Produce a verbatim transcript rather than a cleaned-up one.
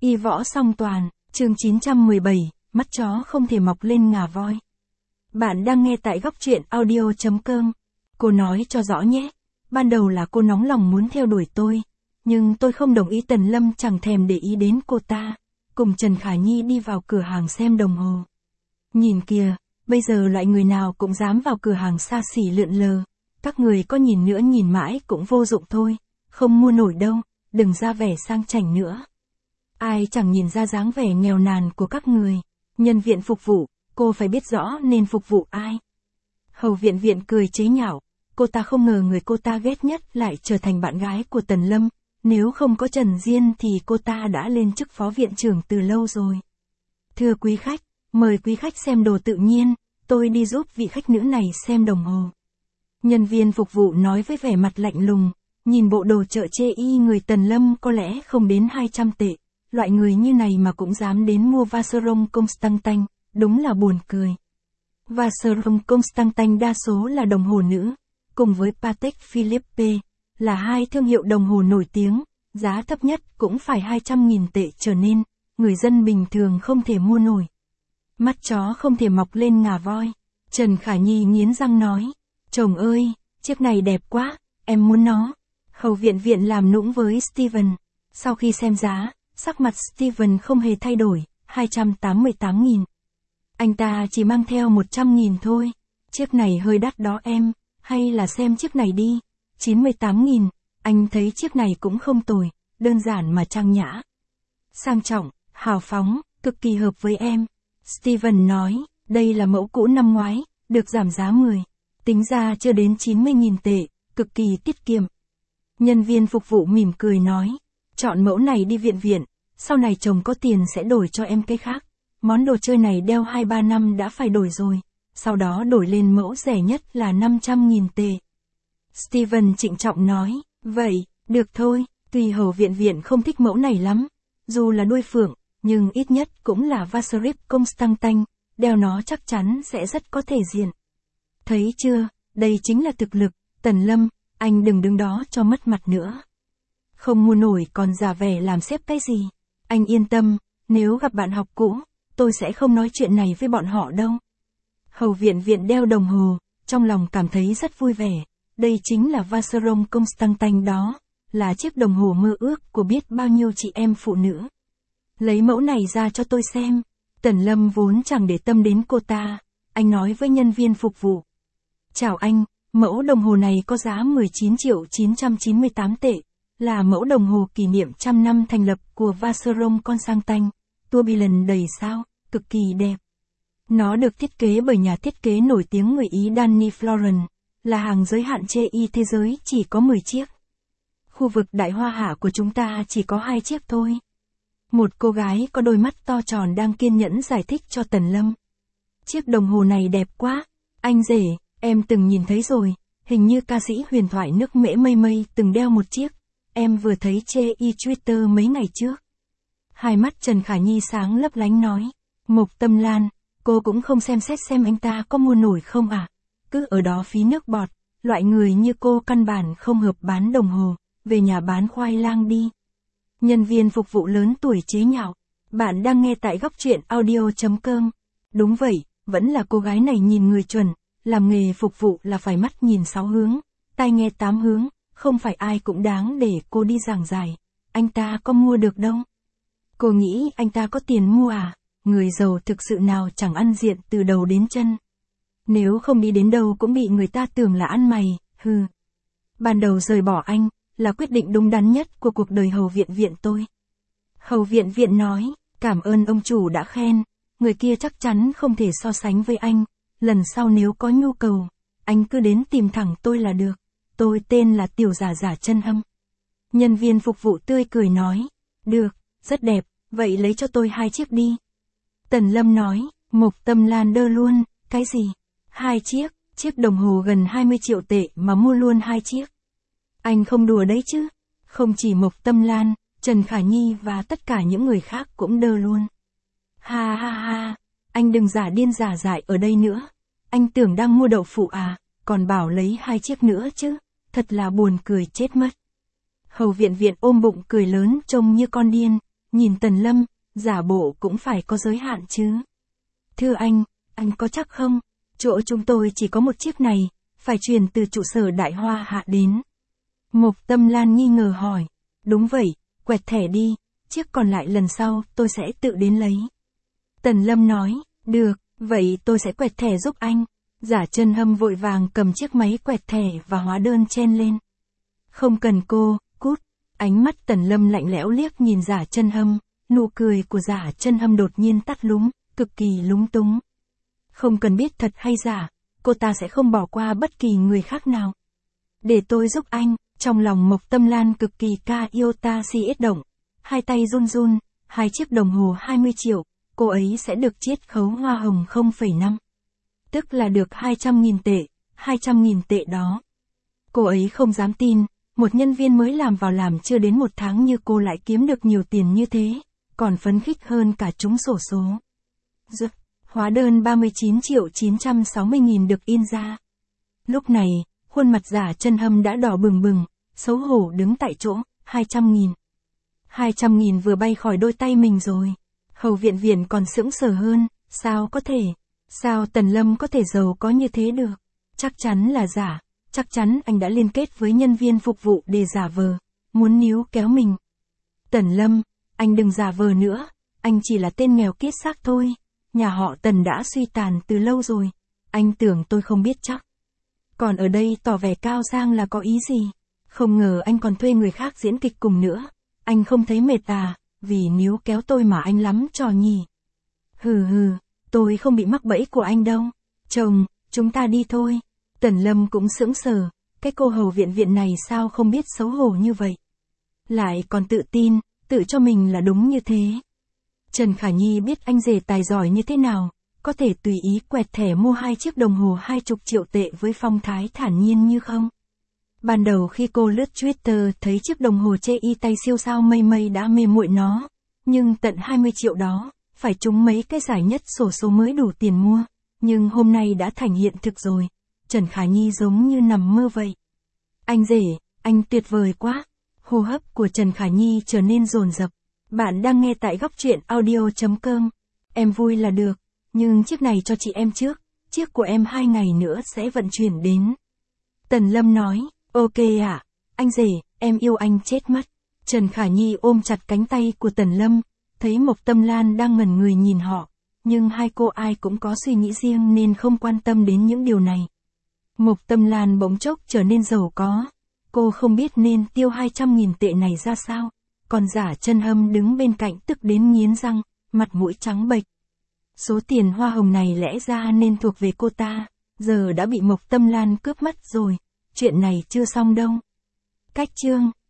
Y võ song toàn, chương chín trăm mười bảy, mắt chó không thể mọc lên ngà voi. Bạn đang nghe tại góc truyện audio chấm com. Cô nói cho rõ nhé. Ban đầu là cô nóng lòng muốn theo đuổi tôi, nhưng tôi không đồng ý. Tần Lâm chẳng thèm để ý đến cô ta, cùng Trần Khả Nhi đi vào cửa hàng xem đồng hồ. Nhìn kìa, bây giờ loại người nào cũng dám vào cửa hàng xa xỉ lượn lờ. Các người có nhìn nữa nhìn mãi cũng vô dụng thôi, không mua nổi đâu, đừng ra vẻ sang chảnh nữa. Ai chẳng nhìn ra dáng vẻ nghèo nàn của các người. Nhân viên phục vụ, cô phải biết rõ nên phục vụ ai. Hầu Viện Viện cười chế nhạo, cô ta không ngờ người cô ta ghét nhất lại trở thành bạn gái của Tần Lâm. Nếu không có Trần Diên thì cô ta đã lên chức phó viện trưởng từ lâu rồi. Thưa quý khách, mời quý khách xem đồ. Tự nhiên, tôi đi giúp vị khách nữ này xem đồng hồ. Nhân viên phục vụ nói với vẻ mặt lạnh lùng, nhìn bộ đồ chợ chê y người Tần Lâm có lẽ không đến hai trăm tệ. Loại người như này mà cũng dám đến mua Vacheron Constantin, đúng là buồn cười. Vacheron Constantin đa số là đồng hồ nữ, cùng với Patek Philippe, là hai thương hiệu đồng hồ nổi tiếng, giá thấp nhất cũng phải hai trăm nghìn tệ trở nên, người dân bình thường không thể mua nổi. Mắt chó không thể mọc lên ngà voi, Trần Khả Nhi nghiến răng nói, chồng ơi, chiếc này đẹp quá, em muốn nó. Hầu Viện Viện làm nũng với Steven, sau khi xem giá, sắc mặt Steven không hề thay đổi, hai trăm tám mươi tám nghìn. Anh ta chỉ mang theo một trăm nghìn thôi, chiếc này hơi đắt đó em, hay là xem chiếc này đi, chín mươi tám nghìn, anh thấy chiếc này cũng không tồi, đơn giản mà trang nhã. Sang trọng, hào phóng, cực kỳ hợp với em. Steven nói, đây là mẫu cũ năm ngoái, được giảm giá mười, tính ra chưa đến chín mươi nghìn tệ, cực kỳ tiết kiệm. Nhân viên phục vụ mỉm cười nói, chọn mẫu này đi Viện Viện, sau này chồng có tiền sẽ đổi cho em cái khác. Món đồ chơi này đeo hai ba năm đã phải đổi rồi, sau đó đổi lên mẫu rẻ nhất là năm trăm nghìn tệ. Steven trịnh trọng nói, vậy, được thôi, tuy Hầu Viện Viện không thích mẫu này lắm, dù là đuôi phượng, nhưng ít nhất cũng là Vacheron Constantin, đeo nó chắc chắn sẽ rất có thể diện. Thấy chưa, đây chính là thực lực, Tần Lâm, anh đừng đứng đó cho mất mặt nữa. Không mua nổi còn giả vẻ làm xếp cái gì. Anh yên tâm, nếu gặp bạn học cũ, tôi sẽ không nói chuyện này với bọn họ đâu. Hầu Viện Viện đeo đồng hồ, trong lòng cảm thấy rất vui vẻ. Đây chính là Vacheron Constantin đó, là chiếc đồng hồ mơ ước của biết bao nhiêu chị em phụ nữ. Lấy mẫu này ra cho tôi xem. Tần Lâm vốn chẳng để tâm đến cô ta, anh nói với nhân viên phục vụ. Chào anh, mẫu đồng hồ này có giá mười chín triệu chín trăm chín mươi tám tệ. Là mẫu đồng hồ kỷ niệm trăm năm thành lập của Vacheron Constantin, tourbillon đầy sao, cực kỳ đẹp. Nó được thiết kế bởi nhà thiết kế nổi tiếng người Ý Danny Florent, là hàng giới hạn chê y thế giới chỉ có mười chiếc. Khu vực Đại Hoa Hạ của chúng ta chỉ có hai chiếc thôi. Một cô gái có đôi mắt to tròn đang kiên nhẫn giải thích cho Tần Lâm. Chiếc đồng hồ này đẹp quá, anh rể, em từng nhìn thấy rồi, hình như ca sĩ huyền thoại nước Mễ Mây Mây từng đeo một chiếc. Em vừa thấy chê y Twitter mấy ngày trước. Hai mắt Trần Khả Nhi sáng lấp lánh nói. Mộc Tâm Lan, cô cũng không xem xét xem anh ta có mua nổi không à? Cứ ở đó phí nước bọt, loại người như cô căn bản không hợp bán đồng hồ, về nhà bán khoai lang đi. Nhân viên phục vụ lớn tuổi chế nhạo. Bạn đang nghe tại góc truyện audio chấm com. Đúng vậy, vẫn là cô gái này nhìn người chuẩn, làm nghề phục vụ là phải mắt nhìn sáu hướng, tai nghe tám hướng. Không phải ai cũng đáng để cô đi giảng giải, anh ta có mua được đâu. Cô nghĩ anh ta có tiền mua à? Người giàu thực sự nào chẳng ăn diện từ đầu đến chân. Nếu không đi đến đâu cũng bị người ta tưởng là ăn mày, hừ. Ban đầu rời bỏ anh, là quyết định đúng đắn nhất của cuộc đời Hầu Viện Viện tôi. Hầu Viện Viện nói, cảm ơn ông chủ đã khen, người kia chắc chắn không thể so sánh với anh, lần sau nếu có nhu cầu, anh cứ đến tìm thẳng tôi là được. Tôi tên là Tiểu Giả Giả Chân Hâm. Nhân viên phục vụ tươi cười nói, được, rất đẹp, vậy lấy cho tôi hai chiếc đi. Tần Lâm nói, Mộc Tâm Lan đơ luôn, cái gì? Hai chiếc, chiếc đồng hồ gần hai mươi triệu tệ mà mua luôn hai chiếc. Anh không đùa đấy chứ? Không chỉ Mộc Tâm Lan, Trần Khả Nhi và tất cả những người khác cũng đơ luôn. Ha ha ha, anh đừng giả điên giả dại ở đây nữa. Anh tưởng đang mua đậu phụ à, còn bảo lấy hai chiếc nữa chứ. Thật là buồn cười chết mất. Hầu Viện Viện ôm bụng cười lớn trông như con điên, nhìn Tần Lâm, giả bộ cũng phải có giới hạn chứ. Thưa anh, anh có chắc không? Chỗ chúng tôi chỉ có một chiếc này, phải chuyển từ trụ sở Đại Hoa Hạ đến. Mộc Tâm Lan nghi ngờ hỏi. Đúng vậy, quẹt thẻ đi, chiếc còn lại lần sau tôi sẽ tự đến lấy. Tần Lâm nói, được, vậy tôi sẽ quẹt thẻ giúp anh. Giả Chân Hâm vội vàng cầm chiếc máy quẹt thẻ và hóa đơn chen lên. Không cần cô, cút. Ánh mắt Tần Lâm lạnh lẽo liếc nhìn Giả Chân Hâm, nụ cười của Giả Chân Hâm đột nhiên tắt lúm, cực kỳ lúng túng. Không cần biết thật hay giả, cô ta sẽ không bỏ qua bất kỳ người khác nào. Để tôi giúp anh, trong lòng Mộc Tâm Lan cực kỳ ca yêu ta si ít động, hai tay run run, hai chiếc đồng hồ hai mươi triệu, cô ấy sẽ được chiết khấu hoa hồng không phẩy năm. Tức là được hai trăm nghìn tệ, hai trăm nghìn tệ đó. Cô ấy không dám tin, một nhân viên mới làm vào làm chưa đến một tháng như cô lại kiếm được nhiều tiền như thế, còn phấn khích hơn cả trúng xổ số. Dứt, hóa đơn ba mươi chín triệu chín trăm sáu mươi nghìn được in ra. Lúc này, khuôn mặt Giả Chân Hâm đã đỏ bừng bừng, xấu hổ đứng tại chỗ, hai trăm nghìn. hai trăm nghìn vừa bay khỏi đôi tay mình rồi. Hầu Viện Viện còn sững sờ hơn, sao có thể, sao Tần Lâm có thể giàu có như thế được? Chắc chắn là giả, chắc chắn anh đã liên kết với nhân viên phục vụ để giả vờ, muốn níu kéo mình. Tần Lâm, anh đừng giả vờ nữa, anh chỉ là tên nghèo kiết xác thôi, nhà họ Tần đã suy tàn từ lâu rồi, anh tưởng tôi không biết chắc. Còn ở đây tỏ vẻ cao sang là có ý gì? Không ngờ anh còn thuê người khác diễn kịch cùng nữa, anh không thấy mệt à, vì níu kéo tôi mà anh lắm trò nhỉ. Hừ hừ, tôi không bị mắc bẫy của anh đâu. Chồng, chúng ta đi thôi. Tần Lâm cũng sững sờ, cái cô Hầu Viện Viện này sao không biết xấu hổ như vậy. Lại còn tự tin, tự cho mình là đúng như thế. Trần Khả Nhi biết anh rể tài giỏi như thế nào, có thể tùy ý quẹt thẻ mua hai chiếc đồng hồ hai chục triệu tệ với phong thái thản nhiên như không. Ban đầu khi cô lướt Twitter thấy chiếc đồng hồ chê y tay siêu sao mây mây đã mê muội nó, nhưng tận hai mươi triệu đó, phải trúng mấy cái giải nhất xổ số mới đủ tiền mua, nhưng hôm nay đã thành hiện thực rồi. Trần Khả Nhi giống như nằm mơ vậy. Anh rể, anh tuyệt vời quá. Hô hấp của Trần Khả Nhi trở nên dồn dập. Bạn đang nghe tại góc truyện audio chấm com. Em vui là được, nhưng chiếc này cho chị em trước, chiếc của em hai ngày nữa sẽ vận chuyển đến. Tần Lâm nói, ok ạ, à, anh rể, em yêu anh chết mất. Trần Khả Nhi ôm chặt cánh tay của Tần Lâm, thấy Mộc Tâm Lan đang ngẩn người nhìn họ, nhưng hai cô ai cũng có suy nghĩ riêng nên không quan tâm đến những điều này. Mộc Tâm Lan bỗng chốc trở nên giàu có, cô không biết nên tiêu hai trăm nghìn tệ này ra sao, còn Giả Chân Hâm đứng bên cạnh tức đến nghiến răng, mặt mũi trắng bệch. Số tiền hoa hồng này lẽ ra nên thuộc về cô ta, giờ đã bị Mộc Tâm Lan cướp mất rồi, chuyện này chưa xong đâu. Cách chương